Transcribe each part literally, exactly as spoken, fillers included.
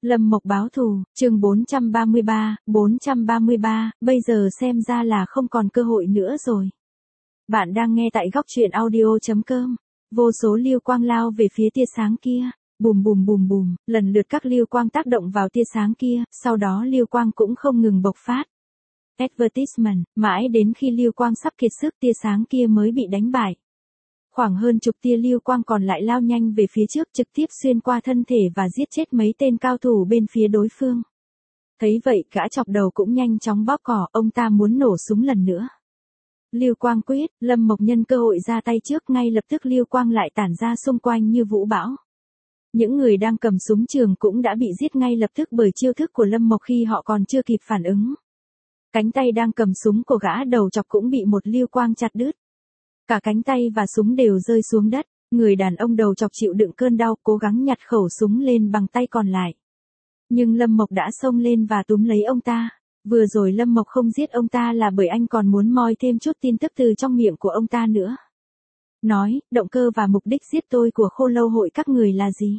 Lâm Mộc báo thù, chương bốn trăm ba mươi ba, bốn trăm ba mươi ba, bây giờ xem ra là không còn cơ hội nữa rồi. Bạn đang nghe tại góc truyện audio chấm com. Vô số lưu quang lao về phía tia sáng kia, bùm bùm bùm bùm, lần lượt các lưu quang tác động vào tia sáng kia, sau đó lưu quang cũng không ngừng bộc phát. Advertisement, mãi đến khi lưu quang sắp kiệt sức tia sáng kia mới bị đánh bại. Khoảng hơn chục tia lưu quang còn lại lao nhanh về phía trước trực tiếp xuyên qua thân thể và giết chết mấy tên cao thủ bên phía đối phương. Thấy vậy gã chọc đầu cũng nhanh chóng bóp cỏ, ông ta muốn nổ súng lần nữa. Lưu quang quyết, Lâm Mộc nhân cơ hội ra tay trước, ngay lập tức lưu quang lại tản ra xung quanh như vũ bão. Những người đang cầm súng trường cũng đã bị giết ngay lập tức bởi chiêu thức của Lâm Mộc khi họ còn chưa kịp phản ứng. Cánh tay đang cầm súng của gã đầu chọc cũng bị một lưu quang chặt đứt. Cả cánh tay và súng đều rơi xuống đất, người đàn ông đầu chọc chịu đựng cơn đau cố gắng nhặt khẩu súng lên bằng tay còn lại. Nhưng Lâm Mộc đã xông lên và túm lấy ông ta. Vừa rồi Lâm Mộc không giết ông ta là bởi anh còn muốn moi thêm chút tin tức từ trong miệng của ông ta nữa. Nói, động cơ và mục đích giết tôi của Khô Lâu hội các người là gì?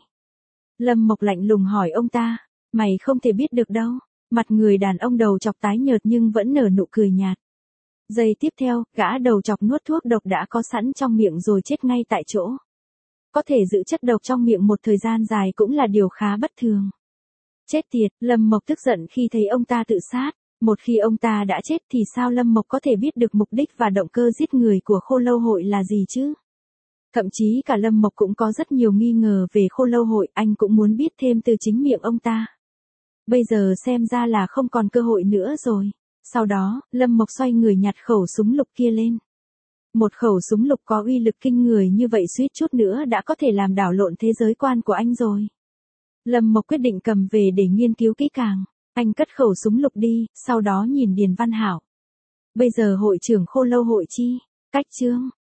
Lâm Mộc lạnh lùng hỏi ông ta, mày không thể biết được đâu. Mặt người đàn ông đầu chọc tái nhợt nhưng vẫn nở nụ cười nhạt. Giây tiếp theo, gã đầu chọc nuốt thuốc độc đã có sẵn trong miệng rồi chết ngay tại chỗ. Có thể giữ chất độc trong miệng một thời gian dài cũng là điều khá bất thường. Chết tiệt, Lâm Mộc tức giận khi thấy ông ta tự sát. Một khi ông ta đã chết thì sao Lâm Mộc có thể biết được mục đích và động cơ giết người của Khô Lâu hội là gì chứ? Thậm chí cả Lâm Mộc cũng có rất nhiều nghi ngờ về Khô Lâu hội, anh cũng muốn biết thêm từ chính miệng ông ta. Bây giờ xem ra là không còn cơ hội nữa rồi. Sau đó, Lâm Mộc xoay người nhặt khẩu súng lục kia lên. Một khẩu súng lục có uy lực kinh người như vậy suýt chút nữa đã có thể làm đảo lộn thế giới quan của anh rồi. Lâm Mộc quyết định cầm về để nghiên cứu kỹ càng. Anh cất khẩu súng lục đi, sau đó nhìn Điền Văn Hảo. Bây giờ hội trưởng Khô Lâu hội chi? Cách chương,